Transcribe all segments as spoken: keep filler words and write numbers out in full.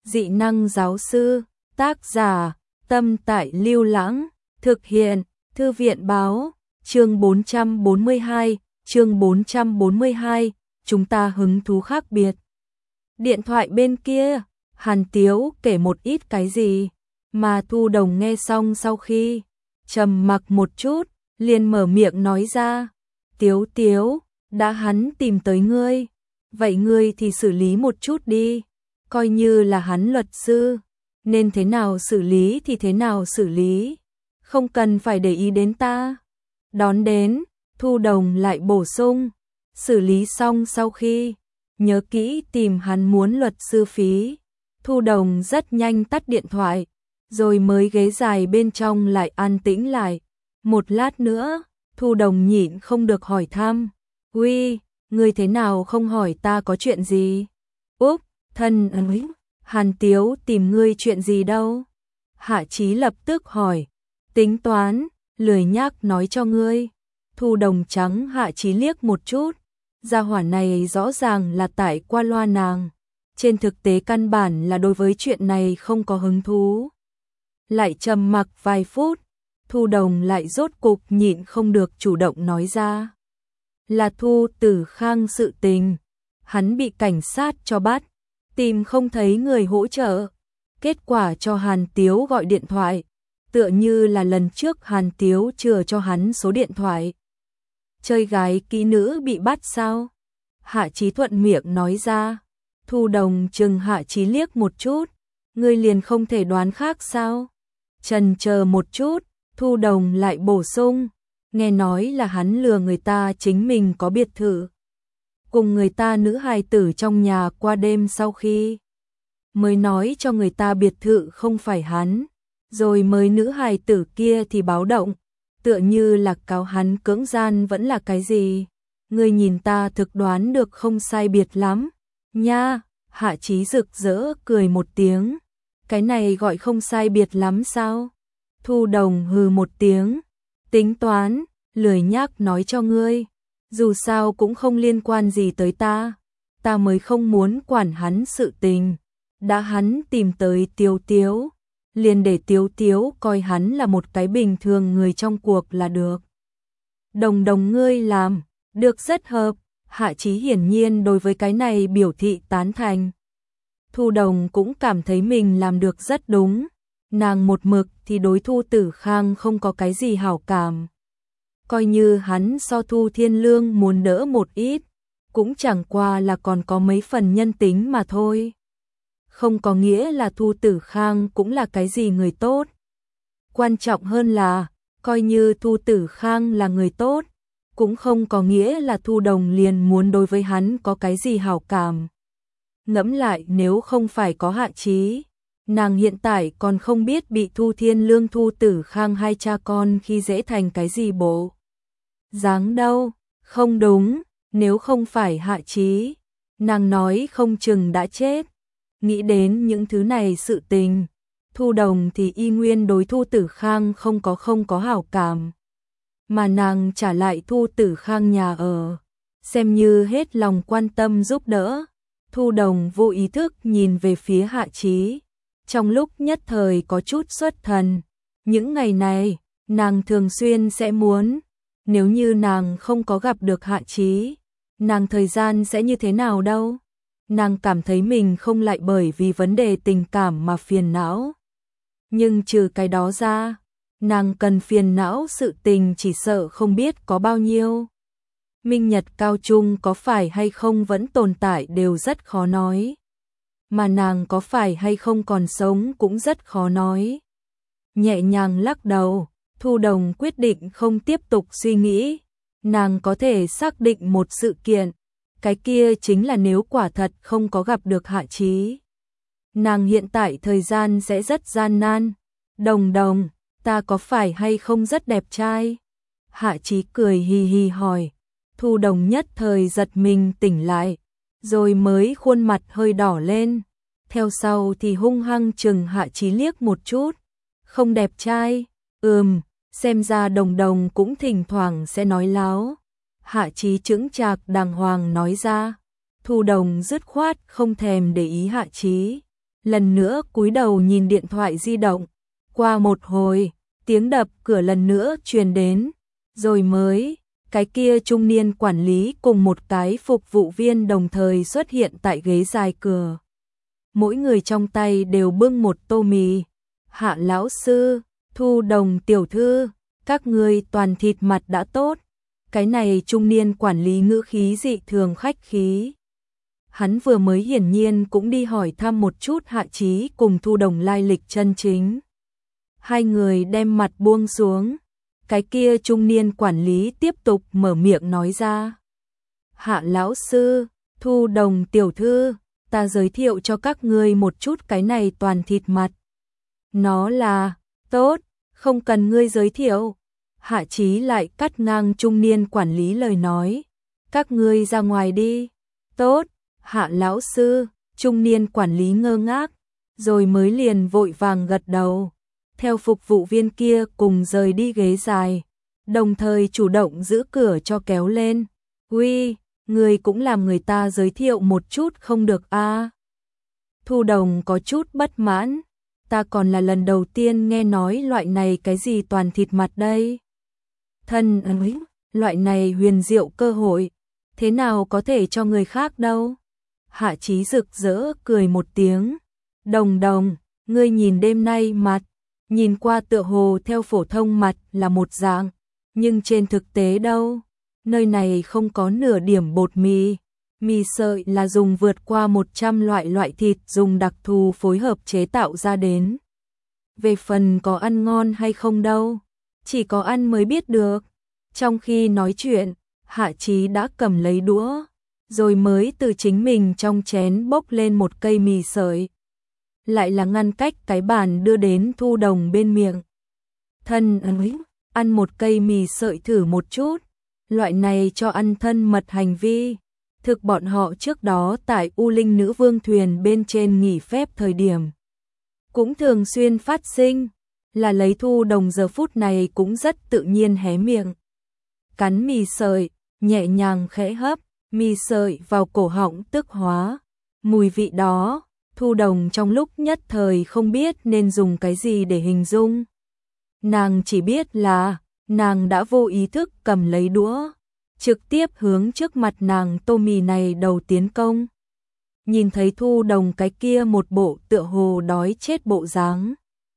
Dị năng giáo sư, tác giả, Tâm Tại Lưu Lãng, thực hiện, Thư viện báo, chương bốn trăm bốn mươi hai, chương bốn trăm bốn mươi hai, chúng ta hứng thú khác biệt. Điện thoại bên kia, Hàn Tiếu kể một ít cái gì, mà Thu Đồng nghe xong sau khi trầm mặc một chút, liền mở miệng nói ra, Tiếu Tiếu, đã hắn tìm tới ngươi, vậy ngươi thì xử lý một chút đi, coi như là hắn luật sư, nên thế nào xử lý thì thế nào xử lý, không cần phải để ý đến ta. Đón đến, Thu Đồng lại bổ sung, xử lý xong sau khi, nhớ kỹ tìm hắn muốn luật sư phí. Thu Đồng rất nhanh tắt điện thoại, rồi mới ghế dài bên trong lại an tĩnh lại. Một lát nữa, Thu Đồng nhịn không được hỏi thăm, uy, ngươi thế nào không hỏi ta có chuyện gì? Úp, thân ấy, Hàn Tiếu tìm ngươi chuyện gì đâu? Hạ Chí lập tức hỏi, tính toán, lười nhác nói cho ngươi. Thu Đồng trắng Hạ Chí liếc một chút, gia hỏa này rõ ràng là tại qua loa nàng, trên thực tế căn bản là đối với chuyện này không có hứng thú. Lại trầm mặc vài phút, Thu Đồng lại rốt cục nhịn không được chủ động nói ra. Là Thu Tử Khang sự tình, hắn bị cảnh sát cho bắt, tìm không thấy người hỗ trợ, kết quả cho Hàn Tiếu gọi điện thoại, tựa như là lần trước Hàn Tiếu chừa cho hắn số điện thoại. Chơi gái kỹ nữ bị bắt sao? Hạ Chí thuận miệng nói ra. Thu Đồng chừng Hạ Chí liếc một chút, ngươi liền không thể đoán khác sao? Chần chờ một chút, Thu Đồng lại bổ sung, nghe nói là hắn lừa người ta chính mình có biệt thự, cùng người ta nữ hài tử trong nhà qua đêm, sau khi mới nói cho người ta biệt thự không phải hắn, rồi mới nữ hài tử kia thì báo động, tựa như là cáo hắn cưỡng gian vẫn là cái gì. Ngươi nhìn ta thực đoán được không sai biệt lắm nha. Hạ Chí rực rỡ cười một tiếng, cái này gọi không sai biệt lắm sao? Thu Đồng hừ một tiếng, tính toán, lười nhác nói cho ngươi, dù sao cũng không liên quan gì tới ta, ta mới không muốn quản hắn sự tình, đã hắn tìm tới Tiếu Tiếu, liền để Tiếu Tiếu coi hắn là một cái bình thường người trong cuộc là được. Đồng Đồng ngươi làm, được rất hợp. Hạ Chí hiển nhiên đối với cái này biểu thị tán thành. Thu Đồng cũng cảm thấy mình làm được rất đúng, nàng một mực thì đối Thu Tử Khang không có cái gì hảo cảm. Coi như hắn so Thu Thiên Lương muốn đỡ một ít, cũng chẳng qua là còn có mấy phần nhân tính mà thôi. Không có nghĩa là Thu Tử Khang cũng là cái gì người tốt. Quan trọng hơn là, coi như Thu Tử Khang là người tốt, cũng không có nghĩa là Thu Đồng liền muốn đối với hắn có cái gì hảo cảm. Ngẫm lại, nếu không phải có Hạ Chí, nàng hiện tại còn không biết bị Thu Thiên Lương Thu Tử Khang hai cha con khi dễ thành cái gì bộ dáng đâu. Không đúng, nếu không phải Hạ Chí, nàng nói không chừng đã chết. Nghĩ đến những thứ này sự tình, Thu Đồng thì y nguyên đối Thu Tử Khang không có không có hảo cảm. Mà nàng trả lại Thu Tử Khang nhà ở, xem như hết lòng quan tâm giúp đỡ. Thu Đồng vô ý thức nhìn về phía Hạ Chí, trong lúc nhất thời có chút xuất thần. Những ngày này, nàng thường xuyên sẽ muốn, nếu như nàng không có gặp được Hạ Chí, nàng thời gian sẽ như thế nào đâu. Nàng cảm thấy mình không lại bởi vì vấn đề tình cảm mà phiền não. Nhưng trừ cái đó ra, nàng cần phiền não sự tình chỉ sợ không biết có bao nhiêu. Minh Nhật Cao Trung có phải hay không vẫn tồn tại đều rất khó nói. Mà nàng có phải hay không còn sống cũng rất khó nói. Nhẹ nhàng lắc đầu, Thu Đồng quyết định không tiếp tục suy nghĩ. Nàng có thể xác định một sự kiện, cái kia chính là nếu quả thật không có gặp được Hạ Chí, nàng hiện tại thời gian sẽ rất gian nan. Đồng Đồng, ta có phải hay không rất đẹp trai? Hạ Chí cười hì hì hỏi. Thu Đồng nhất thời giật mình tỉnh lại, rồi mới khuôn mặt hơi đỏ lên, theo sau thì hung hăng chừng Hạ Chí liếc một chút. Không đẹp trai? Ừm, xem ra Đồng Đồng cũng thỉnh thoảng sẽ nói láo. Hạ Chí chững chạc đàng hoàng nói ra. Thu Đồng dứt khoát không thèm để ý Hạ Chí. lần nữa cúi đầu nhìn điện thoại di động. Qua một hồi, tiếng đập cửa lần nữa truyền đến, rồi mới, cái kia trung niên quản lý cùng một cái phục vụ viên đồng thời xuất hiện tại ghế dài cửa. Mỗi người trong tay đều bưng một tô mì. Hạ lão sư, Thu Đồng tiểu thư, các ngươi toàn thịt mặt đã tốt. Cái này trung niên quản lý ngữ khí dị thường khách khí. Hắn vừa mới hiển nhiên cũng đi hỏi thăm một chút Hạ Chí cùng Thu Đồng lai lịch chân chính. Hai người đem mặt buông xuống. Cái kia trung niên quản lý tiếp tục mở miệng nói ra. Hạ lão sư, Thu Đồng tiểu thư, ta giới thiệu cho các ngươi một chút cái này toàn thịt mặt. Nó là, tốt, không cần ngươi giới thiệu. Hạ Chí lại cắt ngang trung niên quản lý lời nói. Các ngươi ra ngoài đi. Tốt, Hạ lão sư, trung niên quản lý ngơ ngác, rồi mới liền vội vàng gật đầu. Theo phục vụ viên kia cùng rời đi ghế dài, đồng thời chủ động giữ cửa cho kéo lên. Uy, người cũng làm người ta giới thiệu một chút không được a? À? Thu Đồng có chút bất mãn, ta còn là lần đầu tiên nghe nói loại này cái gì toàn thịt mặt đây. Thân ơi, loại này huyền diệu cơ hội, thế nào có thể cho người khác đâu. Hạ Chí rực rỡ cười một tiếng. Đồng Đồng, ngươi nhìn đêm nay mặt, nhìn qua tựa hồ theo phổ thông mặt là một dạng, nhưng trên thực tế đâu, nơi này không có nửa điểm bột mì. Mì sợi là dùng vượt qua một trăm loại loại thịt dùng đặc thù phối hợp chế tạo ra đến. Về phần có ăn ngon hay không đâu, chỉ có ăn mới biết được. Trong khi nói chuyện, Hạ Chí đã cầm lấy đũa, rồi mới từ chính mình trong chén bốc lên một cây mì sợi. Lại là ngăn cách cái bàn đưa đến Thu Đồng bên miệng. Thân ơi, ăn một cây mì sợi thử một chút. Loại này cho ăn thân mật hành vi, thực bọn họ trước đó tại U Linh Nữ Vương thuyền bên trên nghỉ phép thời điểm cũng thường xuyên phát sinh, là lấy Thu Đồng giờ phút này cũng rất tự nhiên hé miệng. Cắn mì sợi, nhẹ nhàng khẽ hấp, mì sợi vào cổ họng tức hóa. Mùi vị đó, Thu Đồng trong lúc nhất thời không biết nên dùng cái gì để hình dung. Nàng chỉ biết là, nàng đã vô ý thức cầm lấy đũa, trực tiếp hướng trước mặt nàng tô mì này đầu tiến công. Nhìn thấy Thu Đồng cái kia một bộ tựa hồ đói chết bộ dáng,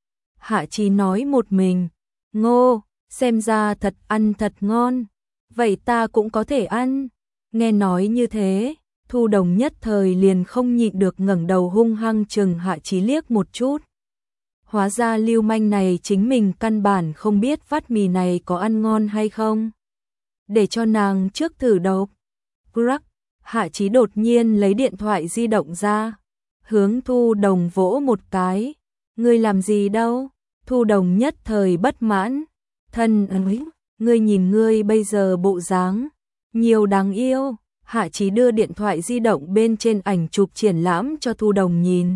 Hạ Chí nói một mình, ngô, xem ra thật ăn thật ngon, vậy ta cũng có thể ăn. Nghe nói như thế, Thu Đồng nhất thời liền không nhịn được ngẩng đầu hung hăng chừng Hạ Chí liếc một chút. Hóa ra lưu manh này chính mình căn bản không biết phát mì này có ăn ngon hay không. Để cho nàng trước thử đầu. Crack, Hạ Chí đột nhiên lấy điện thoại di động ra, hướng Thu Đồng vỗ một cái. Ngươi làm gì đâu? Thu Đồng nhất thời bất mãn. Thân ơi, ngươi nhìn ngươi bây giờ bộ dáng, nhiều đáng yêu. Hạ Chí đưa điện thoại di động bên trên ảnh chụp triển lãm cho Thu Đồng nhìn.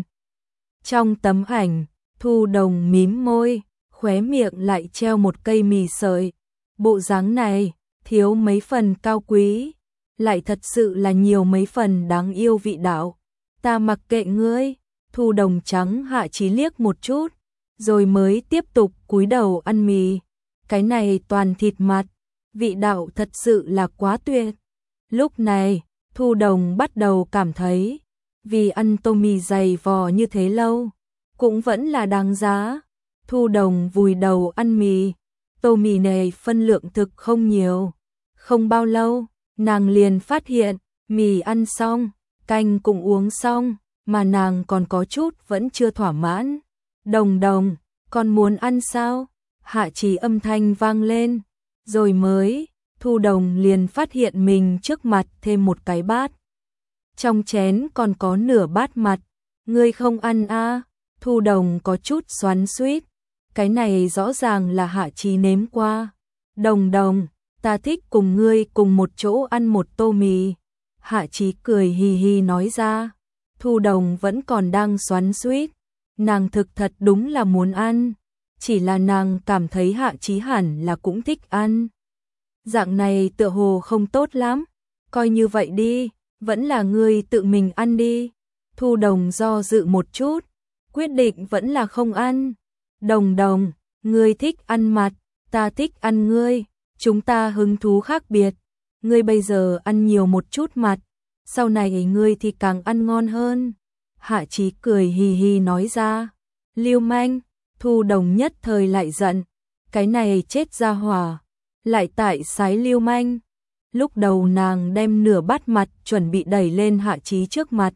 Trong tấm ảnh, Thu Đồng mím môi, khóe miệng lại treo một cây mì sợi. Bộ dáng này, thiếu mấy phần cao quý, lại thật sự là nhiều mấy phần đáng yêu vị đạo. Ta mặc kệ ngươi. Thu Đồng trắng Hạ Chí liếc một chút, rồi mới tiếp tục cúi đầu ăn mì. Cái này toàn thịt mặt, vị đạo thật sự là quá tuyệt. Lúc này, Thu Đồng bắt đầu cảm thấy, vì ăn tô mì dày vò như thế lâu, cũng vẫn là đáng giá. Thu Đồng vùi đầu ăn mì, tô mì này phân lượng thực không nhiều. Không bao lâu, nàng liền phát hiện, mì ăn xong, canh cũng uống xong, mà nàng còn có chút vẫn chưa thỏa mãn. Đồng Đồng, con muốn ăn sao? Hạ Chí âm thanh vang lên, rồi mới, Thu Đồng liền phát hiện mình trước mặt thêm một cái bát. Trong chén còn có nửa bát mặt. Ngươi không ăn a? À? Thu Đồng có chút xoắn xuýt. Cái này rõ ràng là Hạ Chí nếm qua. Đồng Đồng, ta thích cùng ngươi cùng một chỗ ăn một tô mì. Hạ Chí cười hì hì nói ra. Thu Đồng vẫn còn đang xoắn xuýt. Nàng thực thật đúng là muốn ăn. Chỉ là nàng cảm thấy Hạ Chí hẳn là cũng thích ăn. Dạng này tựa hồ không tốt lắm. Coi như vậy đi, vẫn là ngươi tự mình ăn đi. Thu Đồng do dự một chút, quyết định vẫn là không ăn. Đồng đồng, ngươi thích ăn mặt, ta thích ăn ngươi, chúng ta hứng thú khác biệt. Ngươi bây giờ ăn nhiều một chút mặt, sau này ngươi thì càng ăn ngon hơn. Hạ Chí cười hì hì nói ra. Lưu manh, Thu Đồng nhất thời lại giận. Cái này chết ra hỏa, lại tại sái lưu manh. Lúc đầu nàng đem nửa bát mặt chuẩn bị đẩy lên Hạ Chí trước mặt.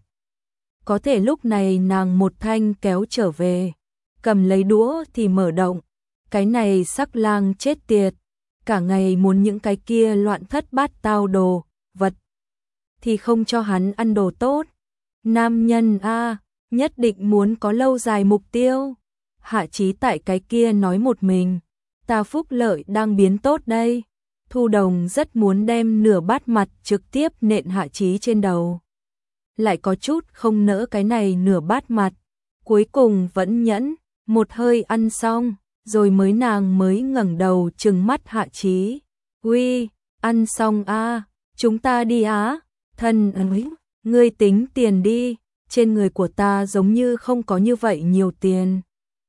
Có thể lúc này nàng một thanh kéo trở về, cầm lấy đũa thì mở động. Cái này sắc lang chết tiệt, cả ngày muốn những cái kia loạn thất bát tao đồ, vật. Thì không cho hắn ăn đồ tốt. Nam nhân a, nhất định muốn có lâu dài mục tiêu. Hạ Chí tại cái kia nói một mình, ta phúc lợi đang biến tốt đây. Thu Đồng rất muốn đem nửa bát mặt trực tiếp nện Hạ Chí trên đầu. Lại có chút không nỡ cái này nửa bát mặt. Cuối cùng vẫn nhẫn, một hơi ăn xong, rồi mới nàng mới ngẩng đầu trừng mắt Hạ Chí. Uy, ăn xong a, chúng ta đi á. Thân ơi, ngươi tính tiền đi, trên người của ta giống như không có như vậy nhiều tiền.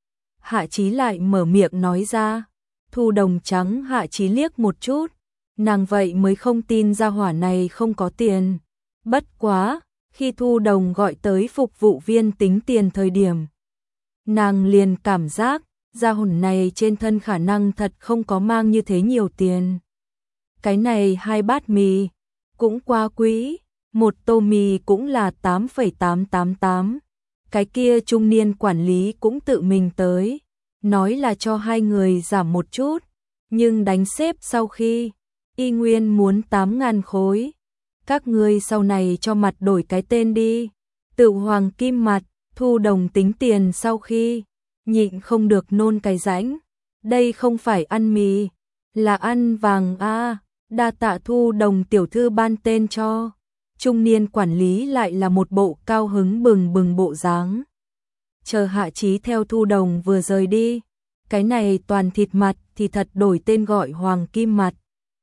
Hạ Chí lại mở miệng nói ra. Thu Đồng trắng Hạ Chí liếc một chút, nàng vậy mới không tin gia hỏa này không có tiền. Bất quá, khi Thu Đồng gọi tới phục vụ viên tính tiền thời điểm, nàng liền cảm giác gia hỏa này trên thân khả năng thật không có mang như thế nhiều tiền. Cái này hai bát mì cũng quá quý, một tô mì cũng là tám phẩy tám tám tám. Cái kia trung niên quản lý cũng tự mình tới, nói là cho hai người giảm một chút, nhưng đánh xếp sau khi y nguyên muốn tám ngàn khối. Các ngươi sau này cho mặt đổi cái tên đi, tự hoàng kim mặt. Thu Đồng tính tiền sau khi nhịn không được nôn cái rãnh. Đây không phải ăn mì, là ăn vàng a. Đa tạ Thu Đồng tiểu thư ban tên cho. Trung niên quản lý lại là một bộ cao hứng bừng bừng bộ dáng. Chờ Hạ Chí theo Thu Đồng vừa rời đi, cái này toàn thịt mặt thì thật đổi tên gọi hoàng kim mặt.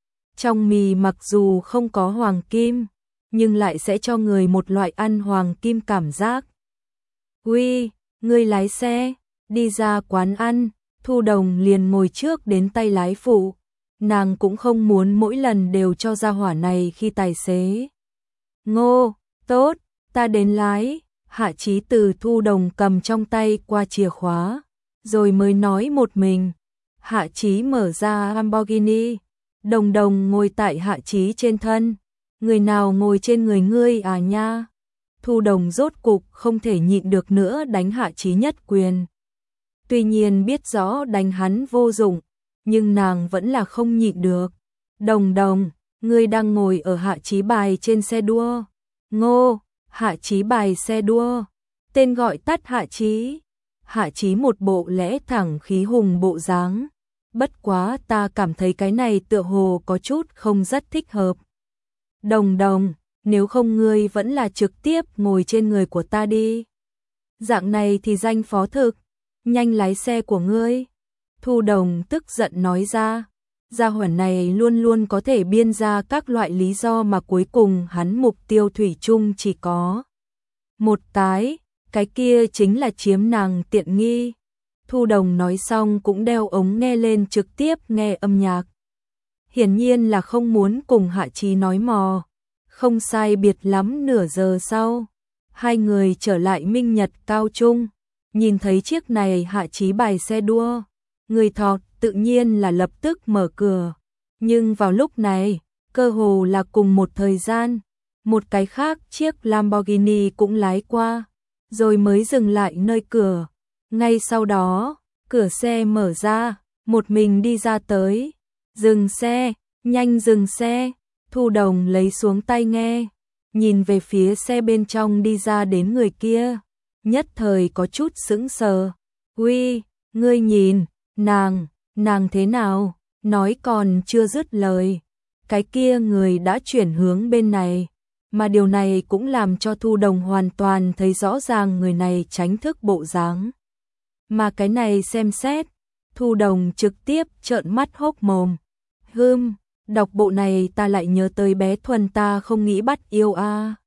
Trong mì mặc dù không có hoàng kim, nhưng lại sẽ cho người một loại ăn hoàng kim cảm giác. Uy, ngươi lái xe, đi ra quán ăn. Thu Đồng liền ngồi trước đến tay lái phụ. Nàng cũng không muốn mỗi lần đều cho gia hỏa này khi tài xế. Ngô, tốt, ta đến lái. Hạ Chí từ Thu Đồng cầm trong tay qua chìa khóa, rồi mới nói một mình. Hạ Chí mở ra Lamborghini, Đồng Đồng ngồi tại Hạ Chí trên thân. Người nào ngồi trên người ngươi à nha? Thu Đồng rốt cục không thể nhịn được nữa đánh Hạ Chí nhất quyền. Tuy nhiên biết rõ đánh hắn vô dụng, nhưng nàng vẫn là không nhịn được. Đồng Đồng, ngươi đang ngồi ở Hạ Chí bài trên xe đua. Ngô, Hạ Chí bài xe đua, tên gọi tắt Hạ Chí. Hạ Chí một bộ lẽ thẳng khí hùng bộ dáng. Bất quá ta cảm thấy cái này tựa hồ có chút không rất thích hợp. Đồng Đồng, nếu không ngươi vẫn là trực tiếp ngồi trên người của ta đi. Dạng này thì danh phó thực, nhanh lái xe của ngươi. Thu Đồng tức giận nói ra. Gia hỏa này luôn luôn có thể biên ra các loại lý do mà cuối cùng hắn mục tiêu thủy chung chỉ có một cái, cái kia chính là chiếm nàng tiện nghi. Thu Đồng nói xong cũng đeo ống nghe lên trực tiếp nghe âm nhạc. Hiển nhiên là không muốn cùng Hạ Chí nói mò. Không sai biệt lắm nửa giờ sau, hai người trở lại Minh Nhật Cao Trung. Nhìn thấy chiếc này Hạ Chí bài xe đua, người thọt tự nhiên là lập tức mở cửa. Nhưng vào lúc này, cơ hồ là cùng một thời gian, một cái khác chiếc Lamborghini cũng lái qua, rồi mới dừng lại nơi cửa. Ngay sau đó, cửa xe mở ra, một mình đi ra tới. Dừng xe, nhanh dừng xe. Thu Đồng lấy xuống tai nghe, nhìn về phía xe bên trong đi ra đến người kia, nhất thời có chút sững sờ. Uy, ngươi nhìn, nàng, nàng thế nào? Nói còn chưa dứt lời, cái kia người đã chuyển hướng bên này, mà điều này cũng làm cho Thu Đồng hoàn toàn thấy rõ ràng người này tránh thức bộ dáng. Mà cái này xem xét, Thu Đồng trực tiếp trợn mắt hốc mồm. Hừm, đọc bộ này ta lại nhớ tới bé Thuần ta không nghĩ bắt yêu a. À.